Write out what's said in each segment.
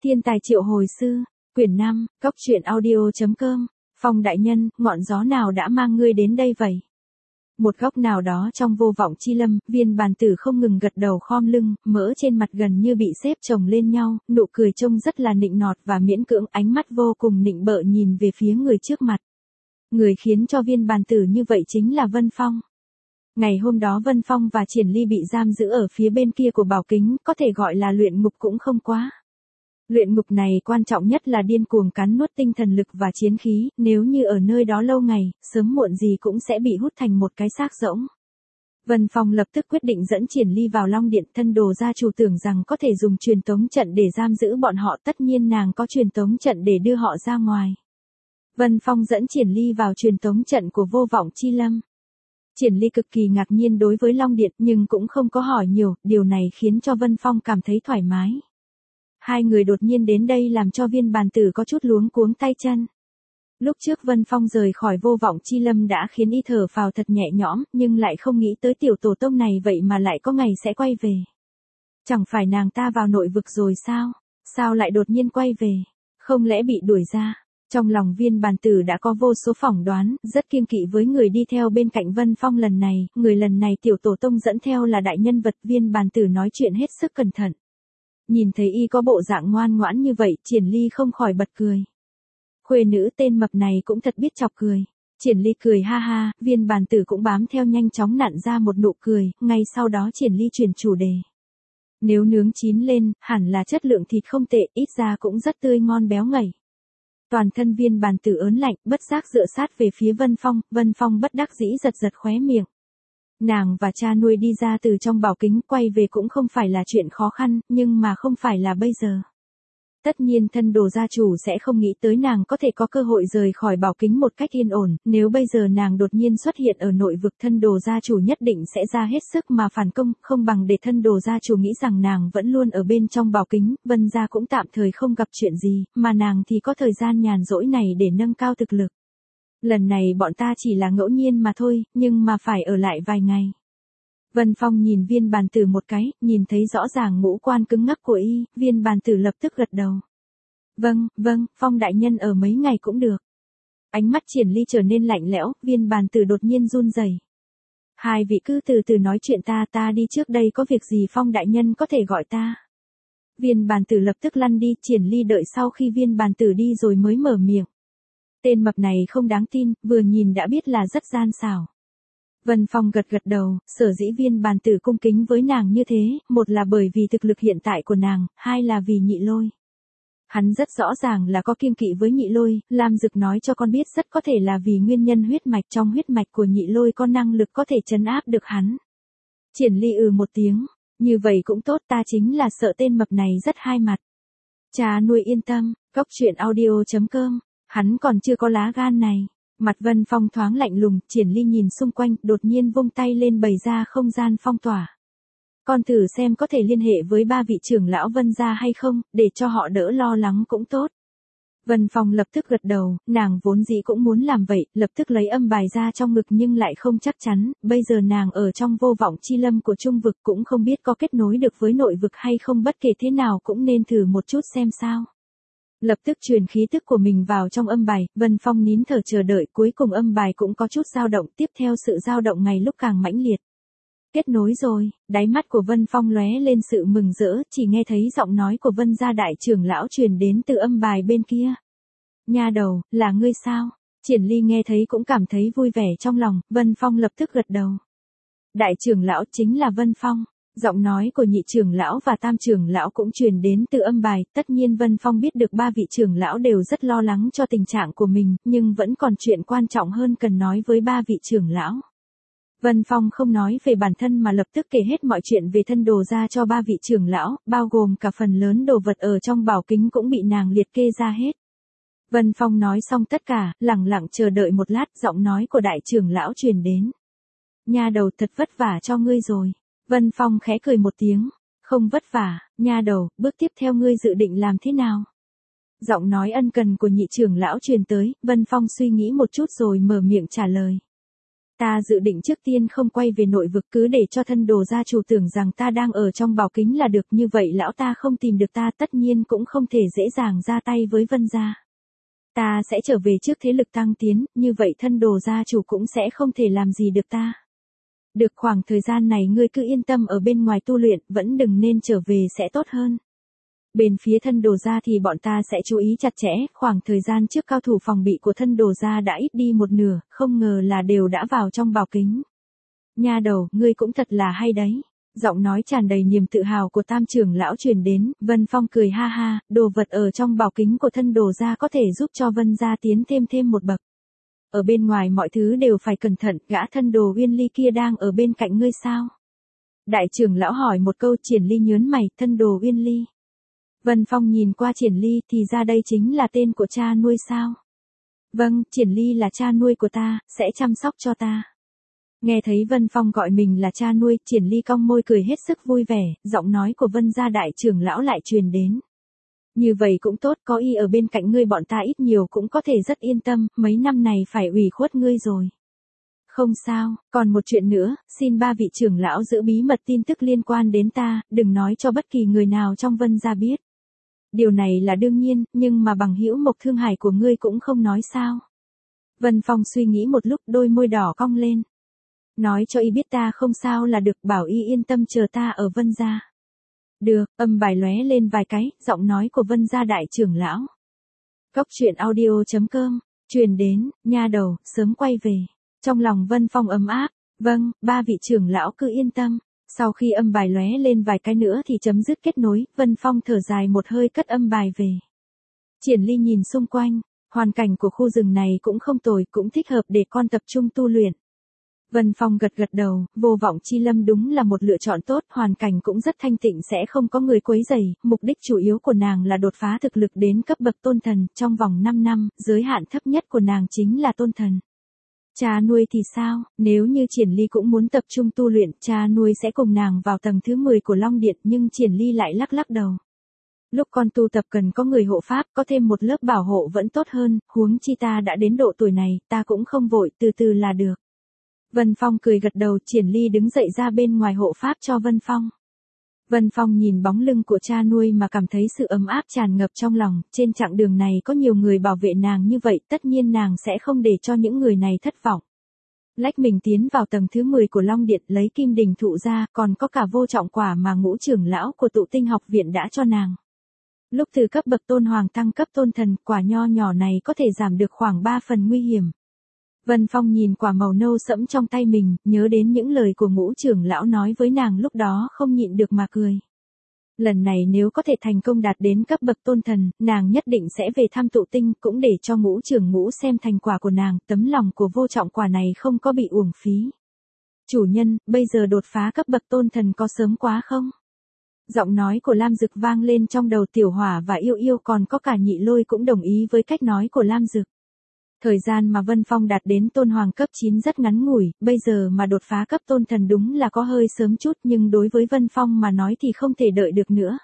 Thiên tài triệu hồi sư, quyển 5, Cốc truyện audio.com, Phong đại nhân, ngọn gió nào đã mang ngươi đến đây vậy? Một góc nào đó trong vô vọng chi lâm, Viên bàn tử không ngừng gật đầu khom lưng, mỡ trên mặt gần như bị xếp chồng lên nhau, nụ cười trông rất là nịnh nọt và miễn cưỡng, ánh mắt vô cùng nịnh bợ nhìn về phía người trước mặt. Người khiến cho Viên bàn tử như vậy chính là Vân Phong. Ngày hôm đó Vân Phong và Triển Ly bị giam giữ ở phía bên kia của bảo kính, có thể gọi là luyện ngục cũng không quá. Luyện ngục này quan trọng nhất là điên cuồng cắn nuốt tinh thần lực và chiến khí, nếu như ở nơi đó lâu ngày, sớm muộn gì cũng sẽ bị hút thành một cái xác rỗng. Vân Phong lập tức quyết định dẫn Triển Ly vào Long Điện, thân đồ gia chủ tưởng rằng có thể dùng truyền tống trận để giam giữ bọn họ, tất nhiên nàng có truyền tống trận để đưa họ ra ngoài. Vân Phong dẫn Triển Ly vào truyền tống trận của vô vọng chi lâm. Triển Ly cực kỳ ngạc nhiên đối với Long Điện nhưng cũng không có hỏi nhiều, điều này khiến cho Vân Phong cảm thấy thoải mái. Hai người đột nhiên đến đây làm cho Viên bàn tử có chút luống cuống tay chân. Lúc trước Vân Phong rời khỏi vô vọng chi lâm đã khiến y thở phào thật nhẹ nhõm, nhưng lại không nghĩ tới tiểu tổ tông này vậy mà lại có ngày sẽ quay về. Chẳng phải nàng ta vào nội vực rồi sao? Sao lại đột nhiên quay về? Không lẽ bị đuổi ra? Trong lòng Viên bàn tử đã có vô số phỏng đoán, rất kiêng kỵ với người đi theo bên cạnh Vân Phong lần này, người lần này tiểu tổ tông dẫn theo là đại nhân vật. Viên bàn tử nói chuyện hết sức cẩn thận. Nhìn thấy y có bộ dạng ngoan ngoãn như vậy, Triển Ly không khỏi bật cười. Khuê nữ tên mập này cũng thật biết chọc cười. Triển Ly cười ha ha, Viên bàn tử cũng bám theo nhanh chóng nặn ra một nụ cười, ngay sau đó Triển Ly chuyển chủ đề. Nếu nướng chín lên, hẳn là chất lượng thịt không tệ, ít ra cũng rất tươi ngon béo ngậy. Toàn thân Viên bàn tử ớn lạnh, bất giác dựa sát về phía Vân Phong bất đắc dĩ giật giật khóe miệng. Nàng và cha nuôi đi ra từ trong bảo kính quay về cũng không phải là chuyện khó khăn, nhưng mà không phải là bây giờ. Tất nhiên thân đồ gia chủ sẽ không nghĩ tới nàng có thể có cơ hội rời khỏi bảo kính một cách yên ổn, nếu bây giờ nàng đột nhiên xuất hiện ở nội vực, thân đồ gia chủ nhất định sẽ ra hết sức mà phản công, không bằng để thân đồ gia chủ nghĩ rằng nàng vẫn luôn ở bên trong bảo kính, Vân gia cũng tạm thời không gặp chuyện gì, mà nàng thì có thời gian nhàn rỗi này để nâng cao thực lực. Lần này bọn ta chỉ là ngẫu nhiên mà thôi, nhưng mà phải ở lại vài ngày. Vân Phong nhìn Viên bàn tử một cái, nhìn thấy rõ ràng ngũ quan cứng ngắc của y, Viên bàn tử lập tức gật đầu. Vâng, Phong đại nhân ở mấy ngày cũng được. Ánh mắt Triển Ly trở nên lạnh lẽo, Viên bàn tử đột nhiên run rẩy. Hai vị cứ từ từ nói chuyện, ta đi trước đây, có việc gì Phong đại nhân có thể gọi ta. Viên bàn tử lập tức lăn đi, Triển Ly đợi sau khi Viên bàn tử đi rồi mới mở miệng. Tên mập này không đáng tin, vừa nhìn đã biết là rất gian xảo. Vân Phong gật đầu, sở dĩ Viên bàn tử cung kính với nàng như thế, một là bởi vì thực lực hiện tại của nàng, hai là vì Nhị Lôi. Hắn rất rõ ràng là có kiêng kỵ với Nhị Lôi, Lam Dực nói cho con biết rất có thể là vì nguyên nhân huyết mạch, trong huyết mạch của Nhị Lôi có năng lực có thể trấn áp được hắn. Triển Ly một tiếng, như vậy cũng tốt, ta chính là sợ tên mập này rất hai mặt. Cha nuôi yên tâm, Cốc truyện audio.com, hắn còn chưa có lá gan này. Mặt Vân Phong thoáng lạnh lùng, Triển Ly nhìn xung quanh, đột nhiên vung tay lên bày ra không gian phong tỏa. Con thử xem có thể liên hệ với ba vị trưởng lão Vân gia hay không, để cho họ đỡ lo lắng cũng tốt. Vân Phong lập tức gật đầu, nàng vốn dĩ cũng muốn làm vậy, lập tức lấy âm bài ra trong ngực nhưng lại không chắc chắn, bây giờ nàng ở trong vô vọng chi lâm của trung vực cũng không biết có kết nối được với nội vực hay không, bất kể thế nào cũng nên thử một chút xem sao. Lập tức truyền khí tức của mình vào trong âm bài, Vân Phong nín thở chờ đợi, cuối cùng âm bài cũng có chút dao động, tiếp theo sự dao động ngày lúc càng mãnh liệt. Kết nối rồi, đáy mắt của Vân Phong lóe lên sự mừng rỡ, chỉ nghe thấy giọng nói của Vân gia đại trưởng lão truyền đến từ âm bài bên kia. Nha đầu, là ngươi sao? Triển Ly nghe thấy cũng cảm thấy vui vẻ trong lòng, Vân Phong lập tức gật đầu. Đại trưởng lão chính là Vân Phong. Giọng nói của nhị trưởng lão và tam trưởng lão cũng truyền đến từ âm bài, tất nhiên Vân Phong biết được ba vị trưởng lão đều rất lo lắng cho tình trạng của mình, nhưng vẫn còn chuyện quan trọng hơn cần nói với ba vị trưởng lão. Vân Phong không nói về bản thân mà lập tức kể hết mọi chuyện về thân đồ ra cho ba vị trưởng lão, bao gồm cả phần lớn đồ vật ở trong bảo kính cũng bị nàng liệt kê ra hết. Vân Phong nói xong tất cả, lặng lặng chờ đợi một lát, giọng nói của đại trưởng lão truyền đến. Nha đầu, thật vất vả cho ngươi rồi. Vân Phong khẽ cười một tiếng, không vất vả, nha đầu, bước tiếp theo ngươi dự định làm thế nào? Giọng nói ân cần của nhị trưởng lão truyền tới, Vân Phong suy nghĩ một chút rồi mở miệng trả lời. Ta dự định trước tiên không quay về nội vực, cứ để cho thân đồ gia chủ tưởng rằng ta đang ở trong bảo kính là được, như vậy lão ta không tìm được ta, tất nhiên cũng không thể dễ dàng ra tay với Vân gia. Ta sẽ trở về trước thế lực tăng tiến, như vậy thân đồ gia chủ cũng sẽ không thể làm gì được ta. Được, khoảng thời gian này ngươi cứ yên tâm ở bên ngoài tu luyện, vẫn đừng nên trở về sẽ tốt hơn. Bên phía thân đồ gia thì bọn ta sẽ chú ý chặt chẽ, khoảng thời gian trước cao thủ phòng bị của thân đồ gia đã ít đi một nửa, không ngờ là đều đã vào trong bảo kính. Nha đầu, ngươi cũng thật là hay đấy. Giọng nói tràn đầy niềm tự hào của Tam trưởng lão truyền đến, Vân Phong cười ha ha, đồ vật ở trong bảo kính của thân đồ gia có thể giúp cho Vân gia tiến thêm một bậc. Ở bên ngoài mọi thứ đều phải cẩn thận, gã thân đồ Uyên Ly kia đang ở bên cạnh ngươi sao? Đại trưởng lão hỏi một câu. Triển Ly nhớn mày, thân đồ Uyên Ly. Vân Phong nhìn qua Triển Ly, thì ra đây chính là tên của cha nuôi sao? Vâng, Triển Ly là cha nuôi của ta, sẽ chăm sóc cho ta. Nghe thấy Vân Phong gọi mình là cha nuôi, Triển Ly cong môi cười hết sức vui vẻ, giọng nói của Vân gia đại trưởng lão lại truyền đến. Như vậy cũng tốt, có y ở bên cạnh ngươi bọn ta ít nhiều cũng có thể rất yên tâm, mấy năm này phải ủy khuất ngươi rồi. Không sao, còn một chuyện nữa, xin ba vị trưởng lão giữ bí mật tin tức liên quan đến ta, đừng nói cho bất kỳ người nào trong Vân gia biết. Điều này là đương nhiên, nhưng mà bằng hữu Mộc Thương Hải của ngươi cũng không nói sao. Vân Phong suy nghĩ một lúc, đôi môi đỏ cong lên. Nói cho y biết ta không sao là được, bảo y yên tâm chờ ta ở Vân gia. Được, âm bài lóe lên vài cái, giọng nói của Vân gia đại trưởng lão. Cốc truyện audio.com, truyền đến, nha đầu, sớm quay về. Trong lòng Vân Phong ấm áp, vâng, ba vị trưởng lão cứ yên tâm. Sau khi âm bài lóe lên vài cái nữa thì chấm dứt kết nối, Vân Phong thở dài một hơi cất âm bài về. Triển Ly nhìn xung quanh, hoàn cảnh của khu rừng này cũng không tồi, cũng thích hợp để con tập trung tu luyện. Vân Phong gật đầu, Vô Vọng Chi Lâm đúng là một lựa chọn tốt, hoàn cảnh cũng rất thanh tịnh, sẽ không có người quấy rầy, mục đích chủ yếu của nàng là đột phá thực lực đến cấp bậc tôn thần, trong vòng 5 năm, giới hạn thấp nhất của nàng chính là tôn thần. Cha nuôi thì sao, nếu như Triển Ly cũng muốn tập trung tu luyện, cha nuôi sẽ cùng nàng vào tầng thứ 10 của Long Điện, nhưng Triển Ly lại lắc đầu. Lúc con tu tập cần có người hộ pháp, có thêm một lớp bảo hộ vẫn tốt hơn, huống chi ta đã đến độ tuổi này, ta cũng không vội, từ từ là được. Vân Phong cười gật đầu, Triển Ly đứng dậy ra bên ngoài hộ pháp cho Vân Phong. Vân Phong nhìn bóng lưng của cha nuôi mà cảm thấy sự ấm áp tràn ngập trong lòng, trên chặng đường này có nhiều người bảo vệ nàng như vậy, tất nhiên nàng sẽ không để cho những người này thất vọng. Lách mình tiến vào tầng thứ 10 của Long Điện, lấy kim đình thụ ra, còn có cả vô trọng quả mà Ngũ trưởng lão của Tụ Tinh học viện đã cho nàng. Lúc từ cấp bậc tôn hoàng tăng cấp tôn thần, quả nho nhỏ này có thể giảm được khoảng 3 phần nguy hiểm. Vân Phong nhìn quả màu nâu sẫm trong tay mình, nhớ đến những lời của Ngũ trưởng lão nói với nàng lúc đó không nhịn được mà cười. Lần này nếu có thể thành công đạt đến cấp bậc tôn thần, nàng nhất định sẽ về thăm Tụ Tinh, cũng để cho Ngũ trưởng Ngũ xem thành quả của nàng, tấm lòng của vô trọng quả này không có bị uổng phí. Chủ nhân, bây giờ đột phá cấp bậc tôn thần có sớm quá không? Giọng nói của Lam Dực vang lên trong đầu Tiểu Hỏa và Yêu Yêu, còn có cả Nhị Lôi cũng đồng ý với cách nói của Lam Dực. Thời gian mà Vân Phong đạt đến tôn hoàng cấp 9 rất ngắn ngủi, bây giờ mà đột phá cấp tôn thần đúng là có hơi sớm chút, nhưng đối với Vân Phong mà nói thì không thể đợi được nữa.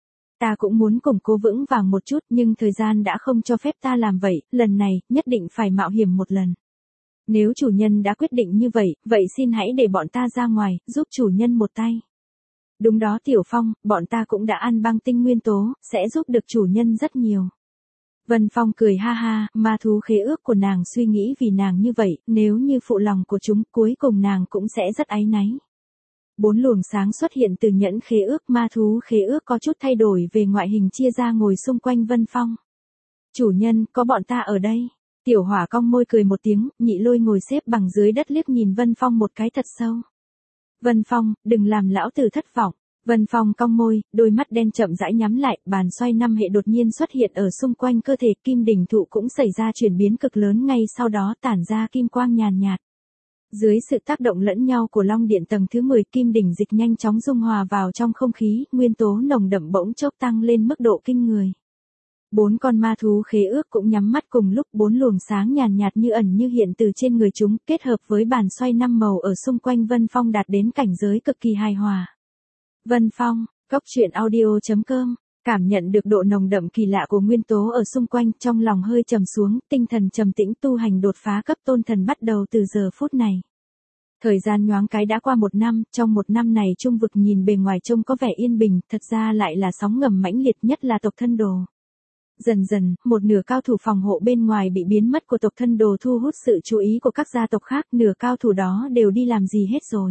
Ta cũng muốn củng cố vững vàng một chút, nhưng thời gian đã không cho phép ta làm vậy, lần này, nhất định phải mạo hiểm một lần. Nếu chủ nhân đã quyết định như vậy, vậy xin hãy để bọn ta ra ngoài, giúp chủ nhân một tay. Đúng đó Tiểu Phong, bọn ta cũng đã ăn băng tinh nguyên tố, sẽ giúp được chủ nhân rất nhiều. Vân Phong cười ha ha, ma thú khế ước của nàng suy nghĩ vì nàng như vậy, nếu như phụ lòng của chúng, cuối cùng nàng cũng sẽ rất áy náy. 4 luồng sáng xuất hiện từ nhẫn khế ước, ma thú khế ước có chút thay đổi về ngoại hình chia ra ngồi xung quanh Vân Phong. Chủ nhân, có bọn ta ở đây. Tiểu Hỏa cong môi cười một tiếng, Nhị Lôi ngồi xếp bằng dưới đất liếc nhìn Vân Phong một cái thật sâu. Vân Phong, đừng làm lão tử thất vọng. Vân Phong cong môi, đôi mắt đen chậm rãi nhắm lại, bàn xoay 5 hệ đột nhiên xuất hiện ở xung quanh cơ thể, kim đỉnh thụ cũng xảy ra chuyển biến cực lớn, ngay sau đó tản ra kim quang nhàn nhạt. Dưới sự tác động lẫn nhau của Long Điện tầng thứ 10, kim đỉnh dịch nhanh chóng dung hòa vào trong không khí, nguyên tố nồng đậm bỗng chốc tăng lên mức độ kinh người. 4 con ma thú khế ước cũng nhắm mắt cùng lúc, 4 luồng sáng nhàn nhạt như ẩn như hiện từ trên người chúng, kết hợp với bàn xoay 5 màu ở xung quanh Vân Phong đạt đến cảnh giới cực kỳ hài hòa. Vân Phong, Cốc truyện audio.com, cảm nhận được độ nồng đậm kỳ lạ của nguyên tố ở xung quanh, trong lòng hơi trầm xuống, tinh thần trầm tĩnh, tu hành đột phá cấp tôn thần bắt đầu từ giờ phút này. Thời gian nhoáng cái đã qua 1 năm, trong 1 năm này trung vực nhìn bề ngoài trông có vẻ yên bình, thật ra lại là sóng ngầm mãnh liệt, nhất là tộc Thân Đồ. Dần dần, một nửa cao thủ phòng hộ bên ngoài bị biến mất của tộc Thân Đồ thu hút sự chú ý của các gia tộc khác, nửa cao thủ đó đều đi làm gì hết rồi.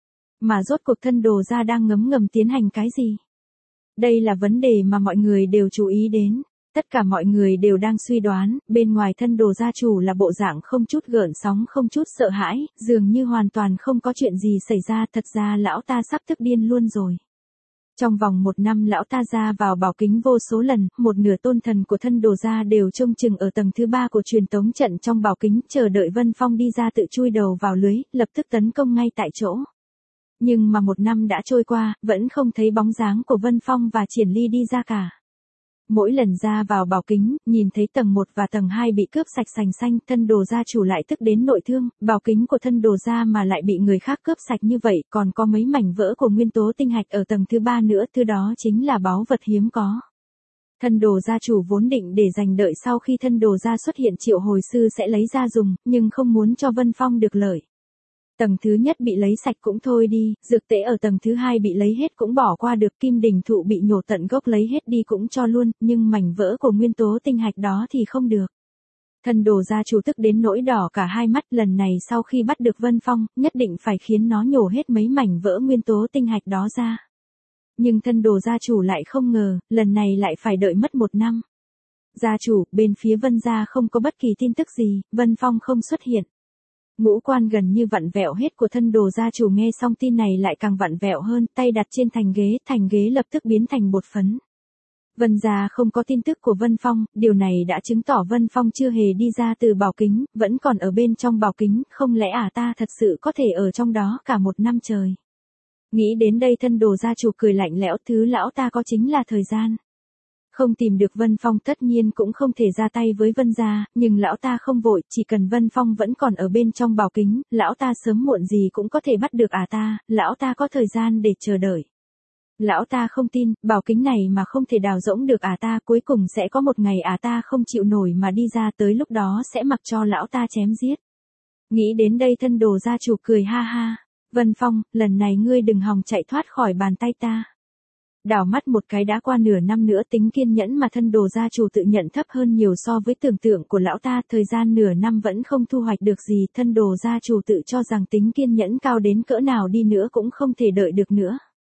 Mà rốt cuộc Thân Đồ gia đang ngấm ngầm tiến hành cái gì? Đây là vấn đề mà mọi người đều chú ý đến. Tất cả mọi người đều đang suy đoán, bên ngoài Thân Đồ gia chủ là bộ dạng không chút gợn sóng, không chút sợ hãi, dường như hoàn toàn không có chuyện gì xảy ra, thật ra lão ta sắp tức điên luôn rồi. Trong vòng 1 năm lão ta ra vào bảo kính vô số lần, một nửa tôn thần của Thân Đồ gia đều trông chừng ở tầng thứ 3 của truyền tống trận trong bảo kính, chờ đợi Vân Phong đi ra tự chui đầu vào lưới, lập tức tấn công ngay tại chỗ. Nhưng mà 1 năm đã trôi qua, vẫn không thấy bóng dáng của Vân Phong và Triển Ly đi ra cả. Mỗi lần ra vào bảo kính, nhìn thấy tầng 1 và tầng 2 bị cướp sạch sành xanh, Thân Đồ gia chủ lại tức đến nội thương, bảo kính của Thân Đồ gia mà lại bị người khác cướp sạch như vậy, còn có mấy mảnh vỡ của nguyên tố tinh hạch ở tầng thứ 3 nữa, thứ đó chính là báu vật hiếm có. Thân Đồ gia chủ vốn định để dành đợi sau khi Thân Đồ gia xuất hiện triệu hồi sư sẽ lấy ra dùng, nhưng không muốn cho Vân Phong được lợi. Tầng thứ nhất bị lấy sạch cũng thôi đi, dược tễ ở tầng thứ 2 bị lấy hết cũng bỏ qua được, kim đình thụ bị nhổ tận gốc lấy hết đi cũng cho luôn, nhưng mảnh vỡ của nguyên tố tinh hạch đó thì không được. Thân Đồ gia chủ tức đến nỗi đỏ cả hai mắt, lần này sau khi bắt được Vân Phong, nhất định phải khiến nó nhổ hết mấy mảnh vỡ nguyên tố tinh hạch đó ra. Nhưng Thân Đồ gia chủ lại không ngờ, lần này lại phải đợi mất 1 năm. Gia chủ, bên phía Vân gia không có bất kỳ tin tức gì, Vân Phong không xuất hiện. Ngũ quan gần như vặn vẹo hết của Thân Đồ gia chủ nghe xong tin này lại càng vặn vẹo hơn, tay đặt trên thành ghế lập tức biến thành bột phấn. Vân gia không có tin tức của Vân Phong, điều này đã chứng tỏ Vân Phong chưa hề đi ra từ bảo kính, vẫn còn ở bên trong bảo kính, không lẽ ta thật sự có thể ở trong đó cả 1 năm trời. Nghĩ đến đây Thân Đồ gia chủ cười lạnh lẽo, thứ lão ta có chính là thời gian. Không tìm được Vân Phong tất nhiên cũng không thể ra tay với Vân gia, nhưng lão ta không vội, chỉ cần Vân Phong vẫn còn ở bên trong bảo kính, lão ta sớm muộn gì cũng có thể bắt được ta, lão ta có thời gian để chờ đợi. Lão ta không tin, bảo kính này mà không thể đào rỗng được ta, cuối cùng sẽ có một ngày ta không chịu nổi mà đi ra, tới lúc đó sẽ mặc cho lão ta chém giết. Nghĩ đến đây Thân Đồ gia chủ cười ha ha, Vân Phong, lần này ngươi đừng hòng chạy thoát khỏi bàn tay ta. Đảo mắt một cái đã qua nửa năm nữa, tính kiên nhẫn mà Thân Đồ gia chủ tự nhận thấp hơn nhiều so với tưởng tượng của lão ta, thời gian nửa năm vẫn không thu hoạch được gì, Thân Đồ gia chủ tự cho rằng tính kiên nhẫn cao đến cỡ nào đi nữa cũng không thể đợi được nữa.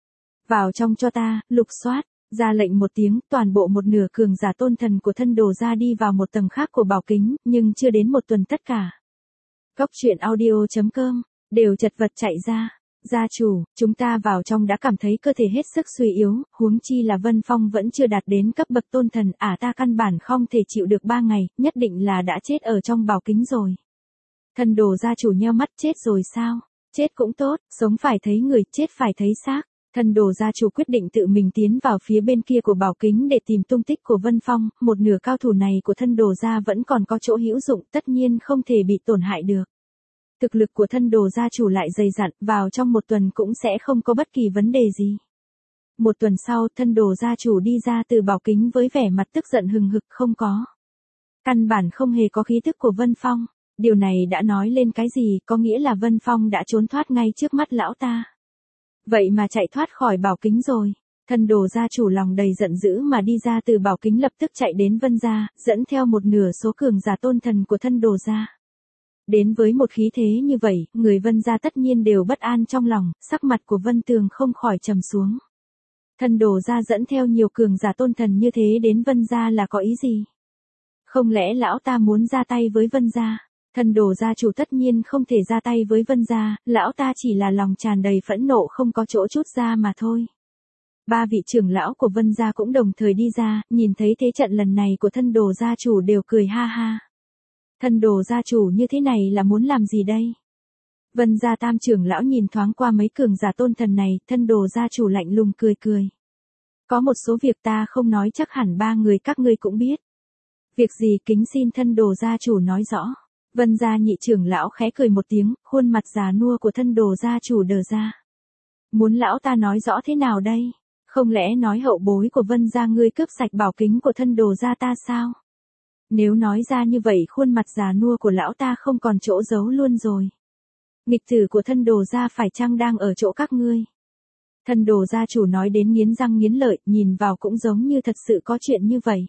Vào trong cho ta, lục soát, ra lệnh một tiếng, toàn bộ một nửa cường giả tôn thần của Thân Đồ gia đi vào một tầng khác của bảo kính, nhưng chưa đến 1 tuần tất cả. Cốc truyện audio.com, đều chật vật chạy ra. Gia chủ, chúng ta vào trong đã cảm thấy cơ thể hết sức suy yếu, huống chi là Vân Phong vẫn chưa đạt đến cấp bậc tôn thần, ta căn bản không thể chịu được 3 ngày, nhất định là đã chết ở trong bảo kính rồi. Thân Đồ gia chủ nheo mắt, chết rồi sao? Chết cũng tốt, sống phải thấy người, chết phải thấy xác. Thân Đồ gia chủ quyết định tự mình tiến vào phía bên kia của bảo kính để tìm tung tích của Vân Phong, một nửa cao thủ này của Thân Đồ gia vẫn còn có chỗ hữu dụng, tất nhiên không thể bị tổn hại được. Thực lực của Thân Đồ gia chủ lại dày dặn, vào trong 1 tuần cũng sẽ không có bất kỳ vấn đề gì. 1 tuần sau, Thân Đồ gia chủ đi ra từ bảo kính với vẻ mặt tức giận hừng hực, không có. Căn bản không hề có khí tức của Vân Phong. Điều này đã nói lên cái gì, có nghĩa là Vân Phong đã trốn thoát ngay trước mắt lão ta. Vậy mà chạy thoát khỏi bảo kính rồi. Thân Đồ gia chủ lòng đầy giận dữ mà đi ra từ bảo kính, lập tức chạy đến Vân gia, dẫn theo một nửa số cường giả tôn thần của Thân Đồ gia. Đến với một khí thế như vậy, người Vân gia tất nhiên đều bất an trong lòng, sắc mặt của Vân Tường không khỏi trầm xuống. Thân Đồ gia dẫn theo nhiều cường giả tôn thần như thế đến Vân gia là có ý gì? Không lẽ lão ta muốn ra tay với Vân gia? Thân Đồ gia chủ tất nhiên không thể ra tay với Vân gia, lão ta chỉ là lòng tràn đầy phẫn nộ không có chỗ trút ra mà thôi. 3 vị trưởng lão của Vân gia cũng đồng thời đi ra, nhìn thấy thế trận lần này của Thân Đồ gia chủ đều cười ha ha. Thân Đồ gia chủ như thế này là muốn làm gì đây? Vân gia tam trưởng lão nhìn thoáng qua mấy cường giả tôn thần này, Thân Đồ gia chủ lạnh lùng cười cười. Có một số việc ta không nói chắc hẳn 3 người các ngươi cũng biết. Việc gì kính xin Thân Đồ gia chủ nói rõ. Vân gia nhị trưởng lão khẽ cười một tiếng, khuôn mặt già nua của Thân Đồ gia chủ đờ ra. Muốn lão ta nói rõ thế nào đây? Không lẽ nói hậu bối của Vân gia ngươi cướp sạch bảo kính của Thân Đồ gia ta sao? Nếu nói ra như vậy khuôn mặt già nua của lão ta không còn chỗ giấu luôn rồi. Nghịch tử của thân đồ gia phải chăng đang ở chỗ các ngươi? Thân đồ gia chủ nói đến nghiến răng nghiến lợi, nhìn vào cũng giống như thật sự có chuyện như vậy.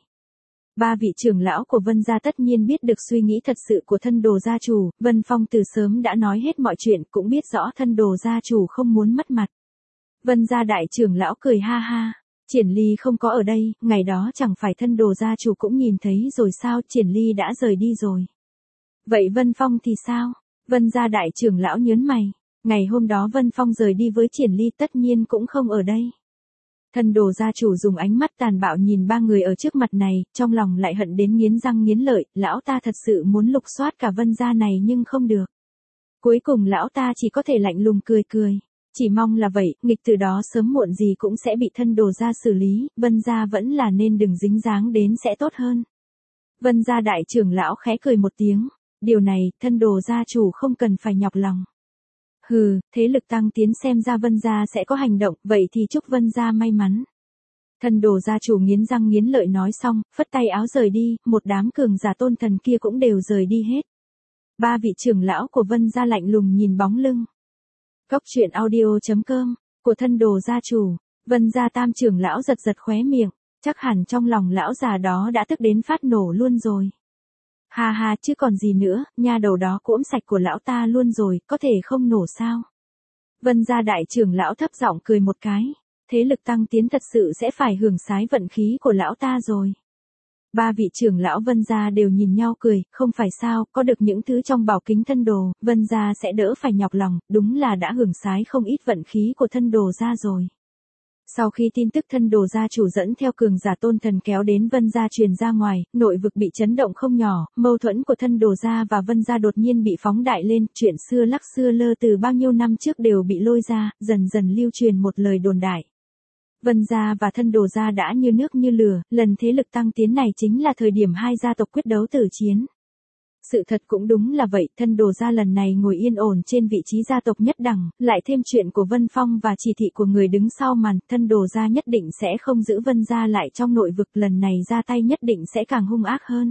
Ba vị trưởng lão của Vân gia tất nhiên biết được suy nghĩ thật sự của thân đồ gia chủ, Vân Phong từ sớm đã nói hết mọi chuyện, cũng biết rõ thân đồ gia chủ không muốn mất mặt. Vân gia đại trưởng lão cười ha ha, Triển Ly không có ở đây, ngày đó chẳng phải thân đồ gia chủ cũng nhìn thấy rồi sao, Triển Ly đã rời đi rồi. Vậy Vân Phong thì sao? Vân gia đại trưởng lão nhớn mày, ngày hôm đó Vân Phong rời đi với Triển Ly tất nhiên cũng không ở đây. Thân đồ gia chủ dùng ánh mắt tàn bạo nhìn ba người ở trước mặt này, trong lòng lại hận đến nghiến răng nghiến lợi, lão ta thật sự muốn lục soát cả Vân gia này nhưng không được. Cuối cùng lão ta chỉ có thể lạnh lùng cười cười. Chỉ mong là vậy, nghịch từ đó sớm muộn gì cũng sẽ bị thân đồ gia xử lý, Vân gia vẫn là nên đừng dính dáng đến sẽ tốt hơn. Vân gia đại trưởng lão khẽ cười một tiếng, điều này, thân đồ gia chủ không cần phải nhọc lòng. Hừ, thế lực tăng tiến xem ra Vân gia sẽ có hành động, vậy thì chúc Vân gia may mắn. Thân đồ gia chủ nghiến răng nghiến lợi nói xong, phất tay áo rời đi, một đám cường giả tôn thần kia cũng đều rời đi hết. Ba vị trưởng lão của Vân gia lạnh lùng nhìn bóng lưng. Cốc truyện audio.com, của thân đồ gia chủ, Vân gia tam trưởng lão giật giật khóe miệng, chắc hẳn trong lòng lão già đó đã tức đến phát nổ luôn rồi. Ha ha, chứ còn gì nữa, nha đầu đó cỗm sạch của lão ta luôn rồi, có thể không nổ sao? Vân gia đại trưởng lão thấp giọng cười một cái, thế lực tăng tiến thật sự sẽ phải hưởng sái vận khí của lão ta rồi. Ba vị trưởng lão Vân gia đều nhìn nhau cười, không phải sao, có được những thứ trong bảo kính thân đồ, Vân gia sẽ đỡ phải nhọc lòng, đúng là đã hưởng sái không ít vận khí của thân đồ gia rồi. Sau khi tin tức thân đồ gia chủ dẫn theo cường giả tôn thần kéo đến Vân gia truyền ra ngoài, nội vực bị chấn động không nhỏ, mâu thuẫn của thân đồ gia và Vân gia đột nhiên bị phóng đại lên, chuyện xưa lắc xưa lơ từ bao nhiêu năm trước đều bị lôi ra, dần dần lưu truyền một lời đồn đại. Vân gia và thân đồ gia đã như nước như lửa, lần thế lực tăng tiến này chính là thời điểm hai gia tộc quyết đấu tử chiến. Sự thật cũng đúng là vậy, thân đồ gia lần này ngồi yên ổn trên vị trí gia tộc nhất đẳng, lại thêm chuyện của Vân Phong và chỉ thị của người đứng sau màn, thân đồ gia nhất định sẽ không giữ Vân gia lại trong nội vực, lần này ra tay nhất định sẽ càng hung ác hơn.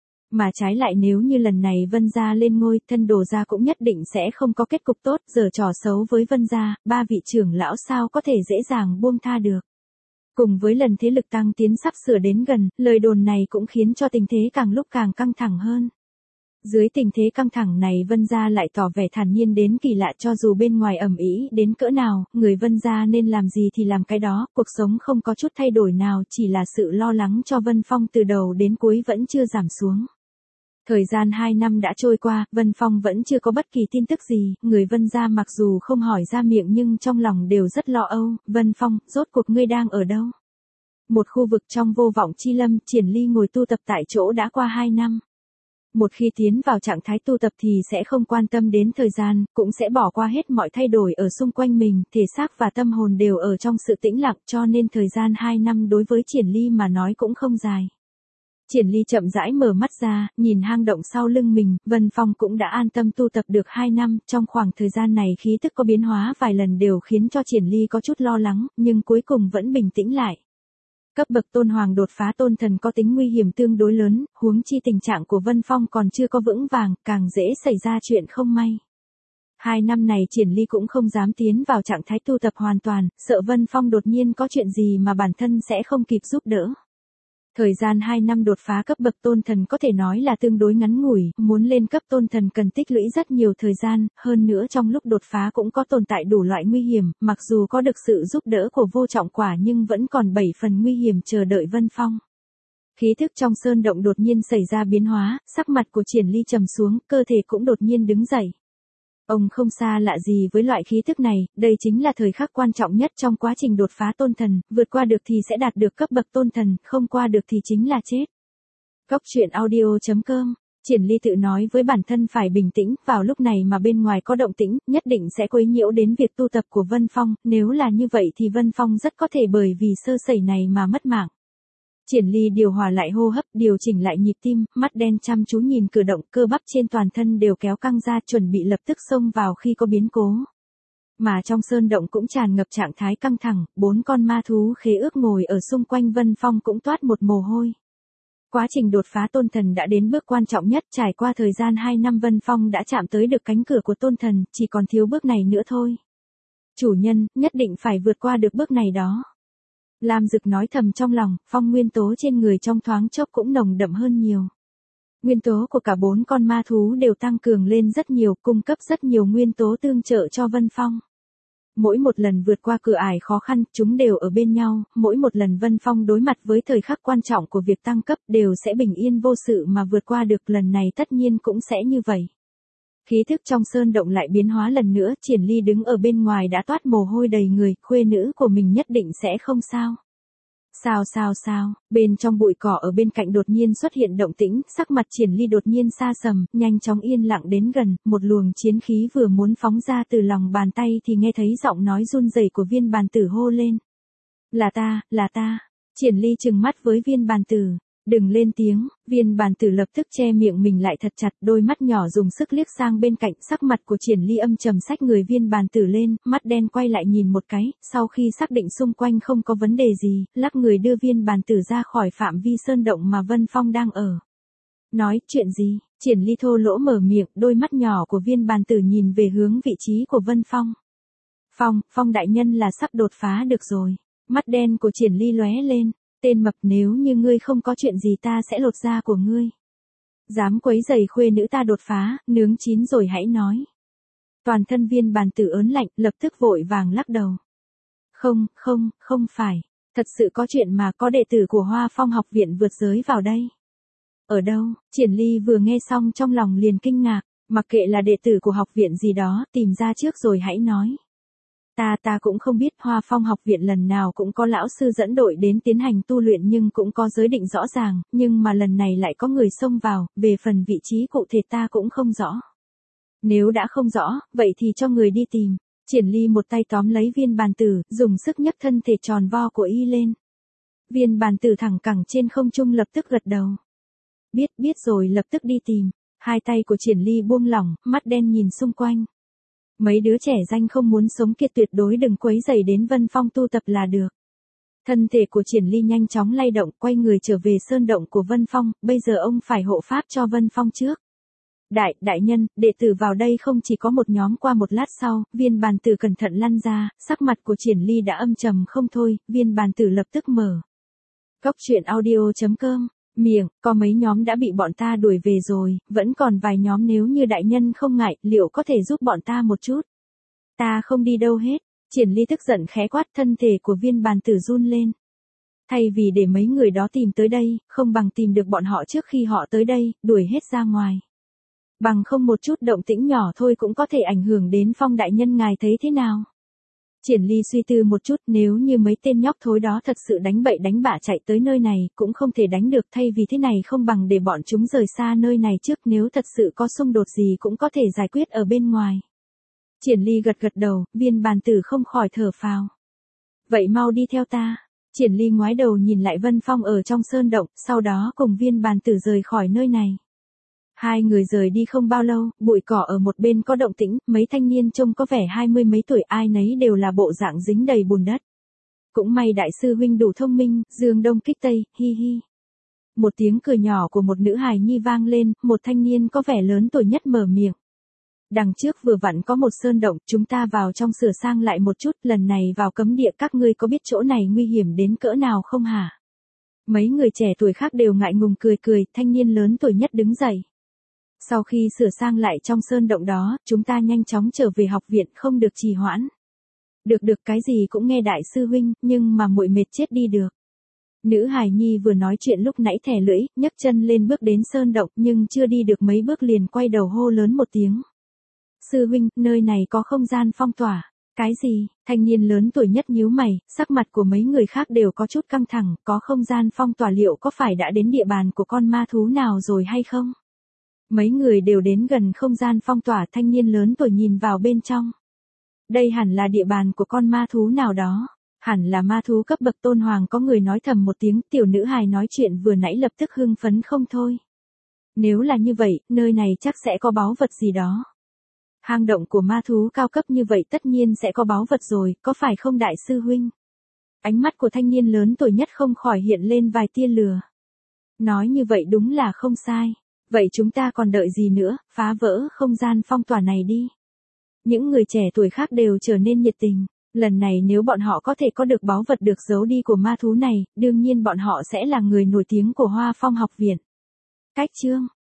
Mà trái lại nếu như lần này Vân gia lên ngôi, thân đồ gia cũng nhất định sẽ không có kết cục tốt, giở trò xấu với Vân gia, ba vị trưởng lão sao có thể dễ dàng buông tha được. Cùng với lần thế lực tăng tiến sắp sửa đến gần, lời đồn này cũng khiến cho tình thế càng lúc càng căng thẳng hơn. Dưới tình thế căng thẳng này Vân gia lại tỏ vẻ thản nhiên đến kỳ lạ, cho dù bên ngoài ầm ĩ đến cỡ nào, người Vân gia nên làm gì thì làm cái đó, cuộc sống không có chút thay đổi nào, chỉ là sự lo lắng cho Vân Phong từ đầu đến cuối vẫn chưa giảm xuống. Thời gian 2 năm đã trôi qua, Vân Phong vẫn chưa có bất kỳ tin tức gì, người Vân gia mặc dù không hỏi ra miệng nhưng trong lòng đều rất lo âu, Vân Phong, rốt cuộc ngươi đang ở đâu? Một khu vực trong vô vọng chi lâm, Triển Ly ngồi tu tập tại chỗ đã qua 2 năm. Một khi tiến vào trạng thái tu tập thì sẽ không quan tâm đến thời gian, cũng sẽ bỏ qua hết mọi thay đổi ở xung quanh mình, thể xác và tâm hồn đều ở trong sự tĩnh lặng, cho nên thời gian 2 năm đối với Triển Ly mà nói cũng không dài. Triển Ly chậm rãi mở mắt ra, nhìn hang động sau lưng mình, Vân Phong cũng đã an tâm tu tập được 2 năm, trong khoảng thời gian này khí tức có biến hóa vài lần đều khiến cho Triển Ly có chút lo lắng, nhưng cuối cùng vẫn bình tĩnh lại. Cấp bậc tôn hoàng đột phá tôn thần có tính nguy hiểm tương đối lớn, huống chi tình trạng của Vân Phong còn chưa có vững vàng, càng dễ xảy ra chuyện không may. 2 năm này Triển Ly cũng không dám tiến vào trạng thái tu tập hoàn toàn, sợ Vân Phong đột nhiên có chuyện gì mà bản thân sẽ không kịp giúp đỡ. Thời gian 2 năm đột phá cấp bậc tôn thần có thể nói là tương đối ngắn ngủi, muốn lên cấp tôn thần cần tích lũy rất nhiều thời gian, hơn nữa trong lúc đột phá cũng có tồn tại đủ loại nguy hiểm, mặc dù có được sự giúp đỡ của vô trọng quả nhưng vẫn còn 7 phần nguy hiểm chờ đợi Vân Phong. Khí thức trong sơn động đột nhiên xảy ra biến hóa, sắc mặt của Triển Ly trầm xuống, cơ thể cũng đột nhiên đứng dậy. Ông không xa lạ gì với loại khí thức này, đây chính là thời khắc quan trọng nhất trong quá trình đột phá tôn thần, vượt qua được thì sẽ đạt được cấp bậc tôn thần, không qua được thì chính là chết. Cốc truyện audio.com, Triển Ly tự nói với bản thân phải bình tĩnh, vào lúc này mà bên ngoài có động tĩnh, nhất định sẽ quấy nhiễu đến việc tu tập của Vân Phong, nếu là như vậy thì Vân Phong rất có thể bởi vì sơ sẩy này mà mất mạng. Triển Ly điều hòa lại hô hấp, điều chỉnh lại nhịp tim, mắt đen chăm chú nhìn cử động, cơ bắp trên toàn thân đều kéo căng ra, chuẩn bị lập tức xông vào khi có biến cố. Mà trong sơn động cũng tràn ngập trạng thái căng thẳng, 4 con ma thú khế ước ngồi ở xung quanh Vân Phong cũng toát một mồ hôi. Quá trình đột phá tôn thần đã đến bước quan trọng nhất, trải qua thời gian 2 năm Vân Phong đã chạm tới được cánh cửa của tôn thần, chỉ còn thiếu bước này nữa thôi. Chủ nhân, nhất định phải vượt qua được bước này đó. Lam Dực nói thầm trong lòng, phong nguyên tố trên người trong thoáng chốc cũng nồng đậm hơn nhiều. Nguyên tố của cả 4 con ma thú đều tăng cường lên rất nhiều, cung cấp rất nhiều nguyên tố tương trợ cho Vân Phong. Mỗi một lần vượt qua cửa ải khó khăn, chúng đều ở bên nhau, mỗi một lần Vân Phong đối mặt với thời khắc quan trọng của việc tăng cấp đều sẽ bình yên vô sự mà vượt qua được, lần này tất nhiên cũng sẽ như vậy. Khí thức trong sơn động lại biến hóa lần nữa, Triển Ly đứng ở bên ngoài đã toát mồ hôi đầy người, khuê nữ của mình nhất định sẽ không sao. Sao, bên trong bụi cỏ ở bên cạnh đột nhiên xuất hiện động tĩnh, sắc mặt Triển Ly đột nhiên xa sầm, nhanh chóng yên lặng đến gần, một luồng chiến khí vừa muốn phóng ra từ lòng bàn tay thì nghe thấy giọng nói run rẩy của Viên Bàn Tử hô lên. Là ta, Triển Ly trừng mắt với Viên Bàn Tử. Đừng lên tiếng, Viên Bàn Tử lập tức che miệng mình lại thật chặt, đôi mắt nhỏ dùng sức liếc sang bên cạnh, sắc mặt của Triển Ly âm trầm, xách người Viên Bàn Tử lên, mắt đen quay lại nhìn một cái, sau khi xác định xung quanh không có vấn đề gì, lắc người đưa Viên Bàn Tử ra khỏi phạm vi sơn động mà Vân Phong đang ở. Nói, chuyện gì? Triển Ly thô lỗ mở miệng, đôi mắt nhỏ của Viên Bàn Tử nhìn về hướng vị trí của Vân Phong. Phong đại nhân là sắp đột phá được rồi. Mắt đen của Triển Ly lóe lên. Tên mập, nếu như ngươi không có chuyện gì ta sẽ lột da của ngươi. Dám quấy rầy khuê nữ ta đột phá, nướng chín rồi hãy nói. Toàn thân Viên Bàn Tử ớn lạnh, lập tức vội vàng lắc đầu. Không phải. Thật sự có chuyện mà, có đệ tử của Hoa Phong học viện vượt giới vào đây. Ở đâu? Triển Ly vừa nghe xong trong lòng liền kinh ngạc, mặc kệ là đệ tử của học viện gì đó, tìm ra trước rồi hãy nói. Ta cũng không biết, Hoa Phong học viện lần nào cũng có lão sư dẫn đội đến tiến hành tu luyện nhưng cũng có giới định rõ ràng, nhưng mà lần này lại có người xông vào, về phần vị trí cụ thể ta cũng không rõ. Nếu đã không rõ, vậy thì cho người đi tìm. Triển Ly một tay tóm lấy Viên Bàn Tử, dùng sức nhấc thân thể tròn vo của y lên. Viên Bàn Tử thẳng cẳng trên không trung lập tức gật đầu. Biết rồi, lập tức đi tìm. Hai tay của Triển Ly buông lỏng, mắt đen nhìn xung quanh. Mấy đứa trẻ danh không muốn sống kia tuyệt đối đừng quấy rầy đến Vân Phong tu tập là được. Thân thể của Triển Ly nhanh chóng lay động, quay người trở về sơn động của Vân Phong, bây giờ ông phải hộ pháp cho Vân Phong trước. Đại nhân, đệ tử vào đây không chỉ có một nhóm. Qua một lát sau, Viên Bàn Tử cẩn thận lăn ra, sắc mặt của Triển Ly đã âm trầm không thôi, Viên Bàn Tử lập tức mở. Coctruyện.audio.com Miệng, có mấy nhóm đã bị bọn ta đuổi về rồi, vẫn còn vài nhóm, nếu như đại nhân không ngại, liệu có thể giúp bọn ta một chút? Ta không đi đâu hết. Triển Ly tức giận khẽ quát, thân thể của Viên Bàn Tử run lên. Thay vì để mấy người đó tìm tới đây, không bằng tìm được bọn họ trước khi họ tới đây, đuổi hết ra ngoài. Bằng không một chút động tĩnh nhỏ thôi cũng có thể ảnh hưởng đến Phong đại nhân, ngài thấy thế nào? Triển Ly suy tư một chút, nếu như mấy tên nhóc thối đó thật sự đánh bậy đánh bạ chạy tới nơi này, cũng không thể đánh được, thay vì thế này không bằng để bọn chúng rời xa nơi này trước, nếu thật sự có xung đột gì cũng có thể giải quyết ở bên ngoài. Triển Ly gật đầu, Viên Bàn Tử không khỏi thở phào. Vậy mau đi theo ta. Triển Ly ngoái đầu nhìn lại Vân Phong ở trong sơn động, sau đó cùng Viên Bàn Tử rời khỏi nơi này. Hai người rời đi không bao lâu, bụi cỏ ở một bên có động tĩnh, mấy thanh niên trông có vẻ 20 mấy tuổi, ai nấy đều là bộ dạng dính đầy bùn đất. Cũng may đại sư huynh đủ thông minh, dương đông kích tây, hi hi. Một tiếng cười nhỏ của một nữ hài nhi vang lên, một thanh niên có vẻ lớn tuổi nhất mở miệng. Đằng trước vừa vặn có một sơn động, chúng ta vào trong sửa sang lại một chút, lần này vào cấm địa, các ngươi có biết chỗ này nguy hiểm đến cỡ nào không hả? Mấy người trẻ tuổi khác đều ngại ngùng cười, thanh niên lớn tuổi nhất đứng dậy. Sau khi sửa sang lại trong sơn động đó, chúng ta nhanh chóng trở về học viện, không được trì hoãn. Được, cái gì cũng nghe đại sư huynh, nhưng mà muội mệt chết đi được. Nữ hài nhi vừa nói chuyện lúc nãy thè lưỡi, nhấc chân lên bước đến sơn động, nhưng chưa đi được mấy bước liền quay đầu hô lớn một tiếng. Sư huynh, nơi này có không gian phong tỏa. Cái gì? Thanh niên lớn tuổi nhất nhíu mày, sắc mặt của mấy người khác đều có chút căng thẳng, có không gian phong tỏa, liệu có phải đã đến địa bàn của con ma thú nào rồi hay không? Mấy người đều đến gần không gian phong tỏa, thanh niên lớn tuổi nhìn vào bên trong. Đây hẳn là địa bàn của con ma thú nào đó. Hẳn là ma thú cấp bậc tôn hoàng, có người nói thầm một tiếng, tiểu nữ hài nói chuyện vừa nãy lập tức hưng phấn không thôi. Nếu là như vậy, nơi này chắc sẽ có báu vật gì đó. Hang động của ma thú cao cấp như vậy tất nhiên sẽ có báu vật rồi, có phải không đại sư huynh? Ánh mắt của thanh niên lớn tuổi nhất không khỏi hiện lên vài tia lừa. Nói như vậy đúng là không sai. Vậy chúng ta còn đợi gì nữa, phá vỡ không gian phong tỏa này đi. Những người trẻ tuổi khác đều trở nên nhiệt tình. Lần này nếu bọn họ có thể có được báu vật được giấu đi của ma thú này, đương nhiên bọn họ sẽ là người nổi tiếng của Hoa Phong học viện. Cách chương